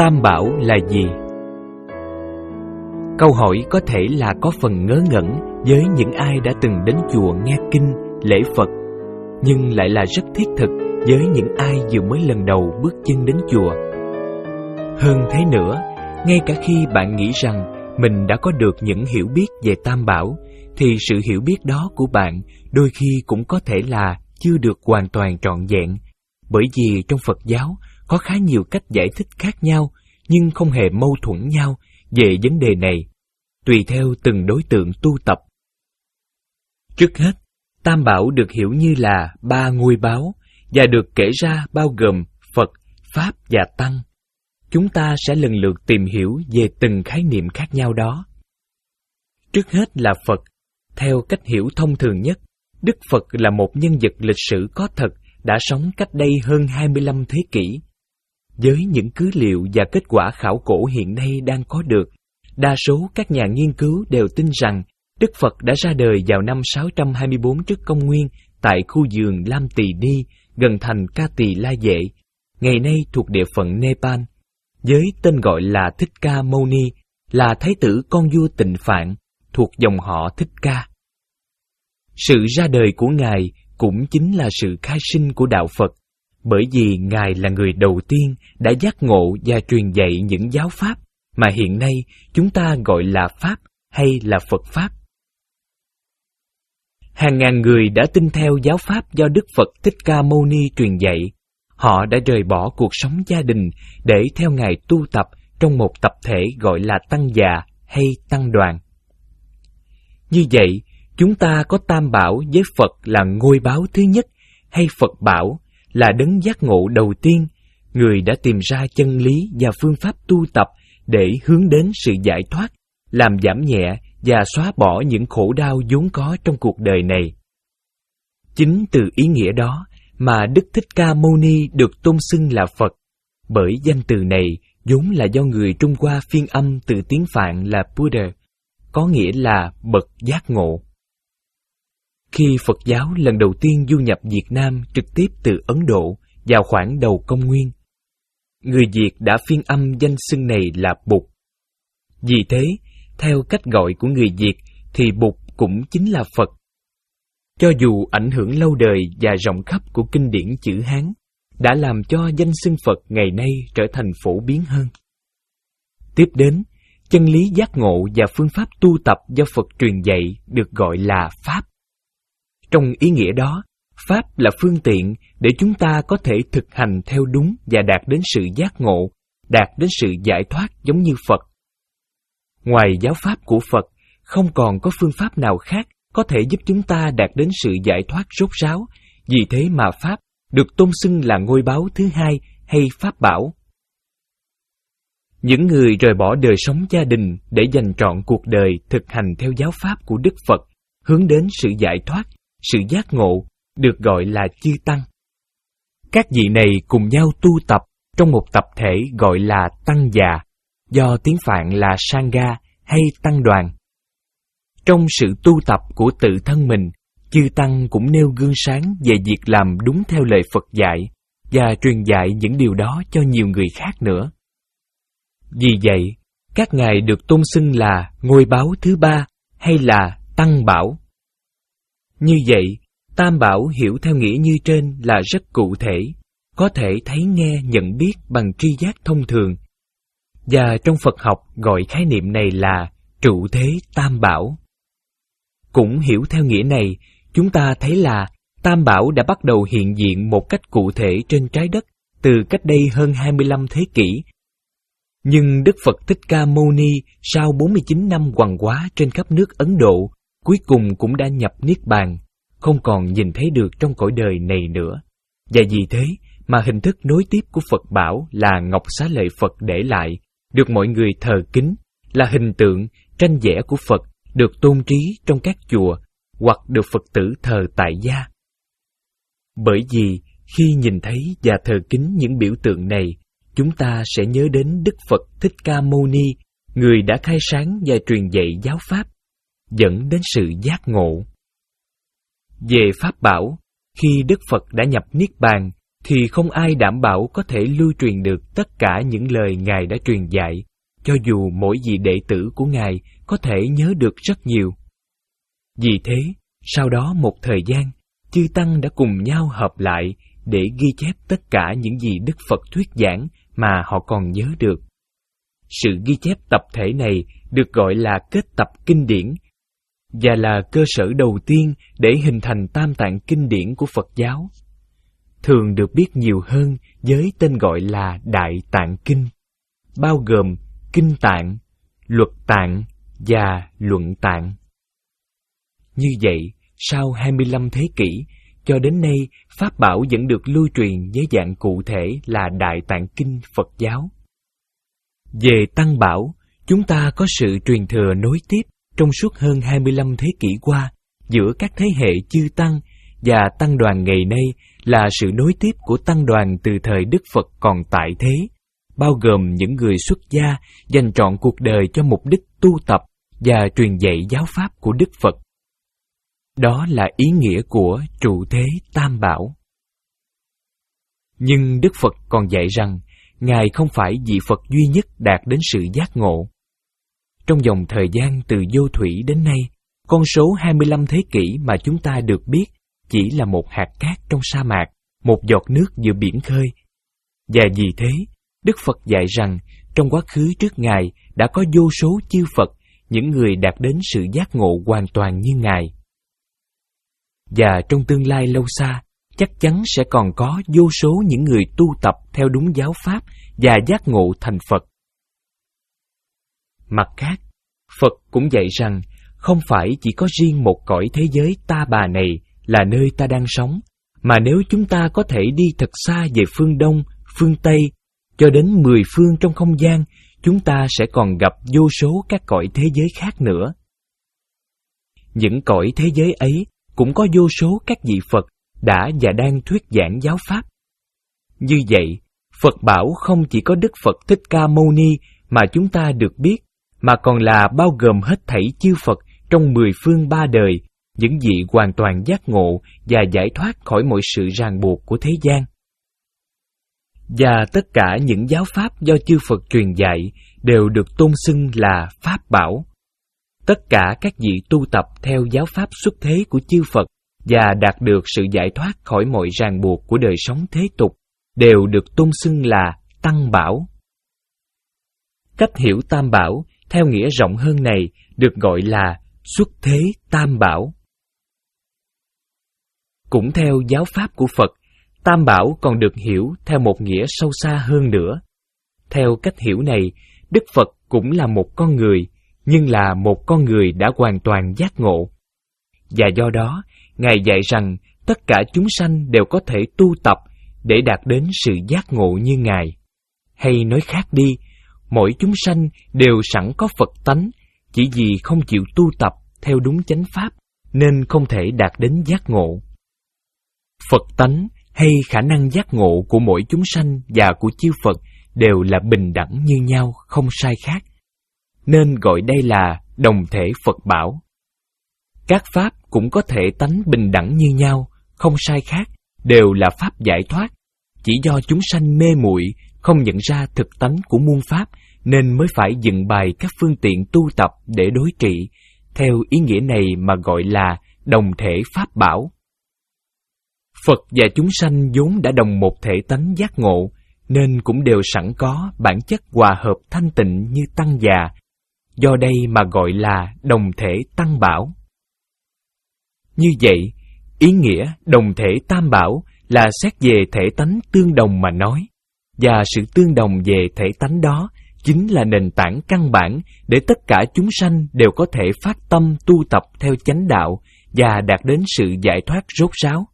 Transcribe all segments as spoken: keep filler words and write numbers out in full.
Tam Bảo là gì? Câu hỏi có thể là có phần ngớ ngẩn với những ai đã từng đến chùa nghe kinh, lễ Phật, nhưng lại là rất thiết thực với những ai vừa mới lần đầu bước chân đến chùa. Hơn thế nữa, ngay cả khi bạn nghĩ rằng mình đã có được những hiểu biết về Tam Bảo, thì sự hiểu biết đó của bạn đôi khi cũng có thể là chưa được hoàn toàn trọn vẹn, bởi vì trong Phật giáo có khá nhiều cách giải thích khác nhau nhưng không hề mâu thuẫn nhau về vấn đề này, tùy theo từng đối tượng tu tập. Trước hết, Tam Bảo được hiểu như là ba ngôi báo và được kể ra bao gồm Phật, Pháp và Tăng. Chúng ta sẽ lần lượt tìm hiểu về từng khái niệm khác nhau đó. Trước hết là Phật. Theo cách hiểu thông thường nhất, Đức Phật là một nhân vật lịch sử có thật đã sống cách đây hơn hai mươi lăm thế kỷ. Với những cứ liệu và kết quả khảo cổ hiện nay đang có được, đa số các nhà nghiên cứu đều tin rằng Đức Phật đã ra đời vào năm sáu trăm hai mươi tư trước công nguyên tại khu vườn Lam Tỳ Ni gần thành Ca Tỳ La Vệ, ngày nay thuộc địa phận Nepal, với tên gọi là Thích Ca Mâu Ni, là thái tử con vua Tịnh Phạn, thuộc dòng họ Thích Ca. Sự ra đời của Ngài cũng chính là sự khai sinh của đạo Phật, bởi vì Ngài là người đầu tiên đã giác ngộ và truyền dạy những giáo pháp mà hiện nay chúng ta gọi là Pháp hay là Phật Pháp. Hàng ngàn người đã tin theo giáo pháp do Đức Phật Thích Ca Mâu Ni truyền dạy. Họ đã rời bỏ cuộc sống gia đình để theo Ngài tu tập trong một tập thể gọi là tăng già hay tăng đoàn. Như vậy, chúng ta có Tam Bảo với Phật là ngôi báo thứ nhất, hay Phật Bảo là đấng giác ngộ đầu tiên, người đã tìm ra chân lý và phương pháp tu tập để hướng đến sự giải thoát, làm giảm nhẹ và xóa bỏ những khổ đau vốn có trong cuộc đời này. Chính từ ý nghĩa đó mà Đức Thích Ca Mâu Ni được tôn xưng là Phật, bởi danh từ này vốn là do người Trung Hoa phiên âm từ tiếng Phạn là Buddha, có nghĩa là bậc giác ngộ. Khi Phật giáo lần đầu tiên du nhập Việt Nam trực tiếp từ Ấn Độ vào khoảng đầu công nguyên, người Việt đã phiên âm danh xưng này là Bụt. Vì thế, theo cách gọi của người Việt thì Bụt cũng chính là Phật. Cho dù ảnh hưởng lâu đời và rộng khắp của kinh điển chữ Hán đã làm cho danh xưng Phật ngày nay trở thành phổ biến hơn. Tiếp đến, chân lý giác ngộ và phương pháp tu tập do Phật truyền dạy được gọi là Pháp. Trong ý nghĩa đó, Pháp là phương tiện để chúng ta có thể thực hành theo đúng và đạt đến sự giác ngộ, đạt đến sự giải thoát giống như Phật. Ngoài giáo pháp của Phật, không còn có phương pháp nào khác có thể giúp chúng ta đạt đến sự giải thoát rốt ráo, vì thế mà Pháp được tôn xưng là ngôi báo thứ hai hay Pháp Bảo. Những người rời bỏ đời sống gia đình để dành trọn cuộc đời thực hành theo giáo pháp của Đức Phật, hướng đến sự giải thoát, sự giác ngộ, được gọi là chư Tăng. Các vị này cùng nhau tu tập trong một tập thể gọi là Tăng già, do tiếng Phạn là Sangha hay Tăng đoàn. Trong sự tu tập của tự thân mình, chư Tăng cũng nêu gương sáng về việc làm đúng theo lời Phật dạy và truyền dạy những điều đó cho nhiều người khác nữa. Vì vậy, các ngài được tôn xưng là ngôi báo thứ ba hay là Tăng Bảo. Như vậy, Tam Bảo hiểu theo nghĩa như trên là rất cụ thể, có thể thấy nghe nhận biết bằng tri giác thông thường. Và trong Phật học gọi khái niệm này là trụ thế Tam Bảo. Cũng hiểu theo nghĩa này, chúng ta thấy là Tam Bảo đã bắt đầu hiện diện một cách cụ thể trên trái đất từ cách đây hơn hai mươi lăm thế kỷ. Nhưng Đức Phật Thích Ca Mâu Ni sau bốn mươi chín năm hoằng hóa trên khắp nước Ấn Độ, cuối cùng cũng đã nhập Niết Bàn, không còn nhìn thấy được trong cõi đời này nữa. Và vì thế mà hình thức nối tiếp của Phật Bảo là Ngọc Xá Lợi Phật để lại, được mọi người thờ kính, là hình tượng, tranh vẽ của Phật, được tôn trí trong các chùa, hoặc được Phật tử thờ tại gia. Bởi vì khi nhìn thấy và thờ kính những biểu tượng này, chúng ta sẽ nhớ đến Đức Phật Thích Ca Mâu Ni, người đã khai sáng và truyền dạy giáo pháp, dẫn đến sự giác ngộ. Về Pháp Bảo, khi Đức Phật đã nhập Niết Bàn, thì không ai đảm bảo có thể lưu truyền được tất cả những lời Ngài đã truyền dạy, cho dù mỗi vị đệ tử của Ngài có thể nhớ được rất nhiều. Vì thế, sau đó một thời gian, chư Tăng đã cùng nhau hợp lại để ghi chép tất cả những gì Đức Phật thuyết giảng mà họ còn nhớ được. Sự ghi chép tập thể này được gọi là kết tập kinh điển, và là cơ sở đầu tiên để hình thành tam tạng kinh điển của Phật giáo. Thường được biết nhiều hơn với tên gọi là Đại Tạng Kinh, bao gồm Kinh Tạng, Luật Tạng và Luận Tạng. Như vậy, sau hai mươi lăm thế kỷ, cho đến nay, Pháp Bảo vẫn được lưu truyền với dạng cụ thể là Đại Tạng Kinh Phật giáo. Về Tăng Bảo, chúng ta có sự truyền thừa nối tiếp trong suốt hơn hai mươi lăm thế kỷ qua giữa các thế hệ chư Tăng, và Tăng đoàn ngày nay là sự nối tiếp của Tăng đoàn từ thời Đức Phật còn tại thế, bao gồm những người xuất gia dành trọn cuộc đời cho mục đích tu tập và truyền dạy giáo pháp của Đức Phật. Đó là ý nghĩa của trụ thế Tam Bảo. Nhưng Đức Phật còn dạy rằng Ngài không phải vị Phật duy nhất đạt đến sự giác ngộ. Trong vòng thời gian từ vô thủy đến nay, con số hai mươi lăm thế kỷ mà chúng ta được biết chỉ là một hạt cát trong sa mạc, một giọt nước giữa biển khơi. Và vì thế, Đức Phật dạy rằng trong quá khứ trước Ngài đã có vô số chư Phật, những người đạt đến sự giác ngộ hoàn toàn như Ngài. Và trong tương lai lâu xa, chắc chắn sẽ còn có vô số những người tu tập theo đúng giáo pháp và giác ngộ thành Phật. Mặt khác, Phật cũng dạy rằng không phải chỉ có riêng một cõi thế giới ta bà này là nơi ta đang sống, mà nếu chúng ta có thể đi thật xa về phương Đông, phương Tây, cho đến mười phương trong không gian, chúng ta sẽ còn gặp vô số các cõi thế giới khác nữa. Những cõi thế giới ấy cũng có vô số các vị Phật đã và đang thuyết giảng giáo pháp. Như vậy, Phật bảo không chỉ có Đức Phật Thích Ca Mâu Ni mà chúng ta được biết, mà còn là bao gồm hết thảy chư Phật trong mười phương ba đời, những vị hoàn toàn giác ngộ và giải thoát khỏi mọi sự ràng buộc của thế gian. Và tất cả những giáo pháp do chư Phật truyền dạy đều được tôn xưng là Pháp Bảo. Tất cả các vị tu tập theo giáo pháp xuất thế của chư Phật và đạt được sự giải thoát khỏi mọi ràng buộc của đời sống thế tục đều được tôn xưng là Tăng Bảo. Cách hiểu Tam Bảo theo nghĩa rộng hơn này được gọi là xuất thế Tam Bảo. Cũng theo giáo pháp của Phật, Tam Bảo còn được hiểu theo một nghĩa sâu xa hơn nữa. Theo cách hiểu này, Đức Phật cũng là một con người, nhưng là một con người đã hoàn toàn giác ngộ. Và do đó, Ngài dạy rằng tất cả chúng sanh đều có thể tu tập để đạt đến sự giác ngộ như Ngài. Hay nói khác đi, mỗi chúng sanh đều sẵn có Phật tánh, chỉ vì không chịu tu tập theo đúng chánh pháp nên không thể đạt đến giác ngộ. Phật tánh hay khả năng giác ngộ của mỗi chúng sanh và của chư Phật đều là bình đẳng như nhau, không sai khác, nên gọi đây là đồng thể Phật bảo. Các pháp cũng có thể tánh bình đẳng như nhau, không sai khác, đều là pháp giải thoát, chỉ do chúng sanh mê muội không nhận ra thực tánh của muôn pháp nên mới phải dựng bày các phương tiện tu tập để đối trị, theo ý nghĩa này mà gọi là đồng thể Pháp bảo. Phật và chúng sanh vốn đã đồng một thể tánh giác ngộ, nên cũng đều sẵn có bản chất hòa hợp thanh tịnh như tăng già, do đây mà gọi là đồng thể Tăng Bảo. Như vậy, ý nghĩa đồng thể Tam Bảo là xét về thể tánh tương đồng mà nói, và sự tương đồng về thể tánh đó chính là nền tảng căn bản để tất cả chúng sanh đều có thể phát tâm tu tập theo chánh đạo và đạt đến sự giải thoát rốt ráo.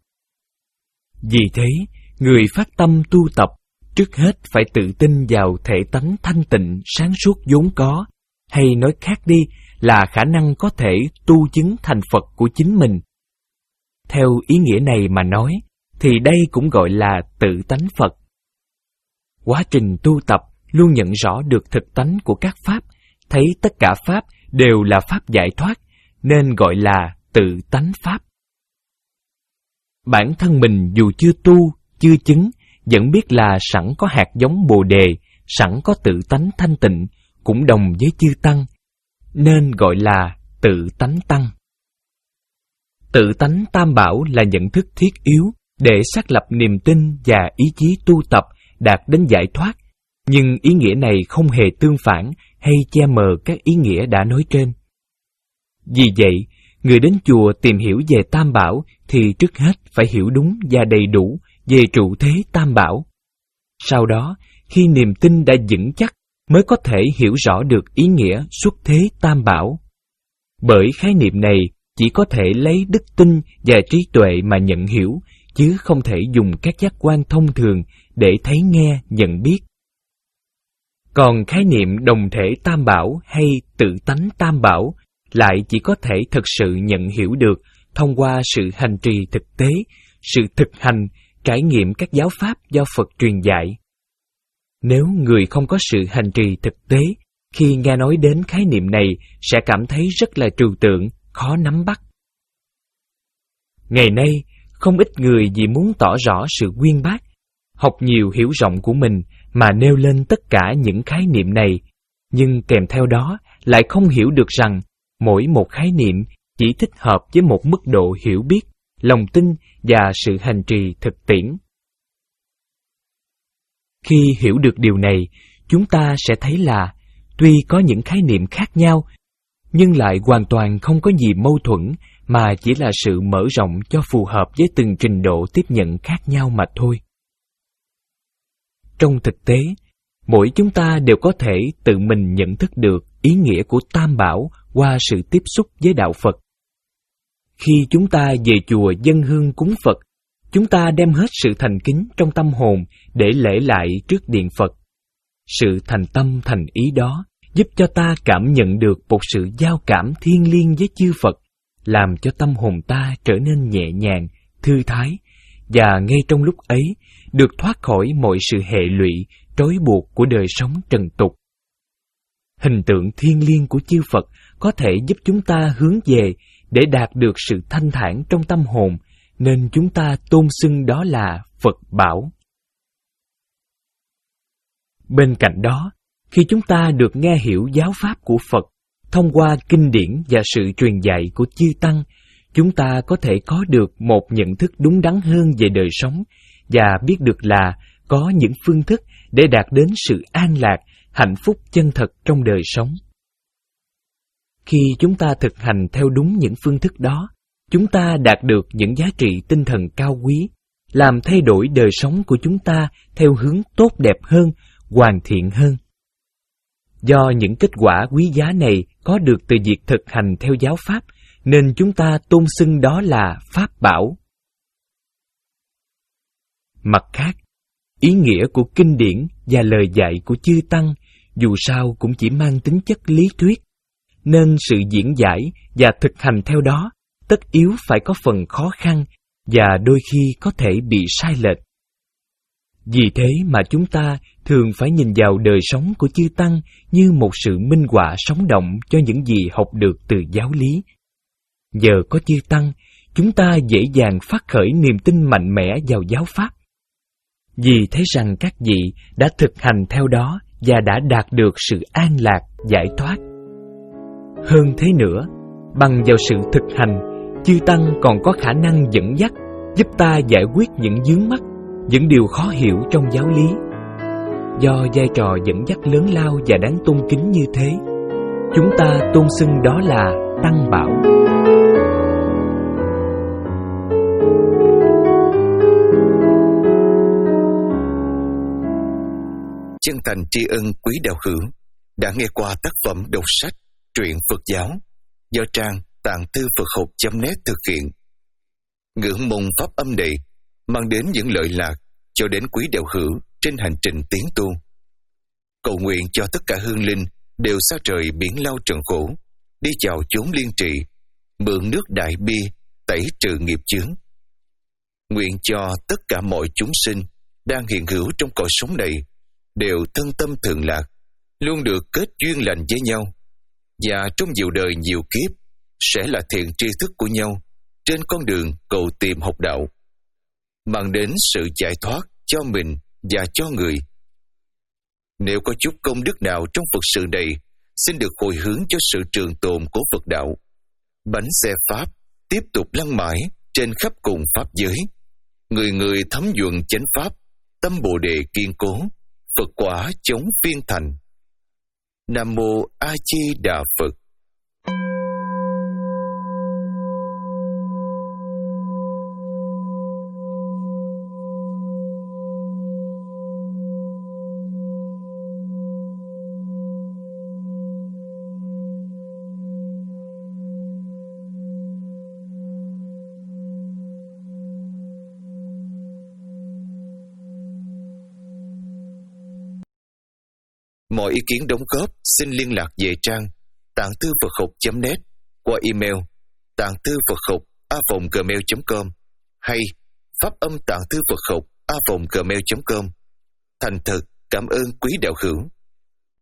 Vì thế, người phát tâm tu tập trước hết phải tự tin vào thể tánh thanh tịnh sáng suốt vốn có, hay nói khác đi là khả năng có thể tu chứng thành Phật của chính mình. Theo ý nghĩa này mà nói, thì đây cũng gọi là tự tánh Phật. Quá trình tu tập luôn nhận rõ được thực tánh của các pháp, thấy tất cả pháp đều là pháp giải thoát, nên gọi là tự tánh pháp. Bản thân mình dù chưa tu, chưa chứng, vẫn biết là sẵn có hạt giống Bồ Đề, sẵn có tự tánh thanh tịnh, cũng đồng với chư Tăng, nên gọi là tự tánh Tăng. Tự tánh Tam Bảo là nhận thức thiết yếu để xác lập niềm tin và ý chí tu tập đạt đến giải thoát, nhưng ý nghĩa này không hề tương phản hay che mờ các ý nghĩa đã nói trên. Vì vậy, người đến chùa tìm hiểu về Tam Bảo thì trước hết phải hiểu đúng và đầy đủ về trụ thế Tam Bảo. Sau đó, khi niềm tin đã vững chắc mới có thể hiểu rõ được ý nghĩa xuất thế Tam Bảo. Bởi khái niệm này chỉ có thể lấy đức tin và trí tuệ mà nhận hiểu, chứ không thể dùng các giác quan thông thường để thấy nghe, nhận biết. Còn khái niệm đồng thể Tam Bảo hay tự tánh Tam Bảo lại chỉ có thể thực sự nhận hiểu được thông qua sự hành trì thực tế, sự thực hành, trải nghiệm các giáo pháp do Phật truyền dạy. Nếu người không có sự hành trì thực tế, khi nghe nói đến khái niệm này sẽ cảm thấy rất là trừu tượng, khó nắm bắt. Ngày nay, không ít người vì muốn tỏ rõ sự uyên bác, học nhiều hiểu rộng của mình mà nêu lên tất cả những khái niệm này, nhưng kèm theo đó lại không hiểu được rằng mỗi một khái niệm chỉ thích hợp với một mức độ hiểu biết, lòng tin và sự hành trì thực tiễn. Khi hiểu được điều này, chúng ta sẽ thấy là tuy có những khái niệm khác nhau, nhưng lại hoàn toàn không có gì mâu thuẫn, mà chỉ là sự mở rộng cho phù hợp với từng trình độ tiếp nhận khác nhau mà thôi. Trong thực tế, mỗi chúng ta đều có thể tự mình nhận thức được ý nghĩa của Tam Bảo qua sự tiếp xúc với Đạo Phật. Khi chúng ta về chùa dâng hương cúng Phật, chúng ta đem hết sự thành kính trong tâm hồn để lễ lại trước điện Phật. Sự thành tâm thành ý đó giúp cho ta cảm nhận được một sự giao cảm thiêng liêng với chư Phật, làm cho tâm hồn ta trở nên nhẹ nhàng, thư thái, và ngay trong lúc ấy được thoát khỏi mọi sự hệ lụy, trói buộc của đời sống trần tục. Hình tượng thiêng liêng của chư Phật có thể giúp chúng ta hướng về để đạt được sự thanh thản trong tâm hồn, nên chúng ta tôn xưng đó là Phật Bảo. Bên cạnh đó, khi chúng ta được nghe hiểu giáo pháp của Phật thông qua kinh điển và sự truyền dạy của chư Tăng, chúng ta có thể có được một nhận thức đúng đắn hơn về đời sống và biết được là có những phương thức để đạt đến sự an lạc, hạnh phúc chân thật trong đời sống. Khi chúng ta thực hành theo đúng những phương thức đó, chúng ta đạt được những giá trị tinh thần cao quý, làm thay đổi đời sống của chúng ta theo hướng tốt đẹp hơn, hoàn thiện hơn. Do những kết quả quý giá này có được từ việc thực hành theo giáo pháp, nên chúng ta tôn xưng đó là Pháp Bảo. Mặt khác, ý nghĩa của kinh điển và lời dạy của chư Tăng dù sao cũng chỉ mang tính chất lý thuyết, nên sự diễn giải và thực hành theo đó tất yếu phải có phần khó khăn và đôi khi có thể bị sai lệch. Vì thế mà chúng ta thường phải nhìn vào đời sống của chư Tăng như một sự minh họa sống động cho những gì học được từ giáo lý. Giờ có chư Tăng, chúng ta dễ dàng phát khởi niềm tin mạnh mẽ vào giáo pháp, vì thấy rằng các vị đã thực hành theo đó và đã đạt được sự an lạc, giải thoát. Hơn thế nữa, bằng vào sự thực hành, chư Tăng còn có khả năng dẫn dắt, giúp ta giải quyết những vướng mắc, những điều khó hiểu trong giáo lý. Do vai trò dẫn dắt lớn lao và đáng tôn kính như thế, chúng ta tôn xưng đó là Tăng Bảo. Chân thành tri ân quý đạo hữu đã nghe qua tác phẩm đọc sách Truyện Phật Giáo do trang tạng thư Phật học chấm net thực hiện. Ngưỡng mong pháp âm này mang đến những lợi lạc cho đến quý đạo hữu trên hành trình tiến tu. Cầu nguyện cho tất cả hương linh đều xa trời biển lao trần khổ, đi chào chốn liên trị, mượn nước đại bi tẩy trừ nghiệp chướng. Nguyện cho tất cả mọi chúng sinh đang hiện hữu trong cõi sống này đều thân tâm thường lạc, luôn được kết duyên lành với nhau, và trong nhiều đời nhiều kiếp sẽ là thiện tri thức của nhau trên con đường cầu tìm học đạo, mang đến sự giải thoát cho mình và cho người. Nếu có chút công đức nào trong Phật sự này, xin được hồi hướng cho sự trường tồn của Phật đạo. Bánh xe Pháp tiếp tục lăn mãi trên khắp cùng Pháp giới. Người người thấm nhuận chánh Pháp, tâm Bồ Đề kiên cố, Phật quả chống phiên thành. Nam Mô A Di Đà Phật. Mọi ý kiến đóng góp xin liên lạc về trang tạng thư Phật học chấm net qua email tạng thư Phật học a vòng gmail chấm com hay pháp âm tạng thư Phật học a vòng gmail chấm com. Thành thật cảm ơn quý đạo hữu.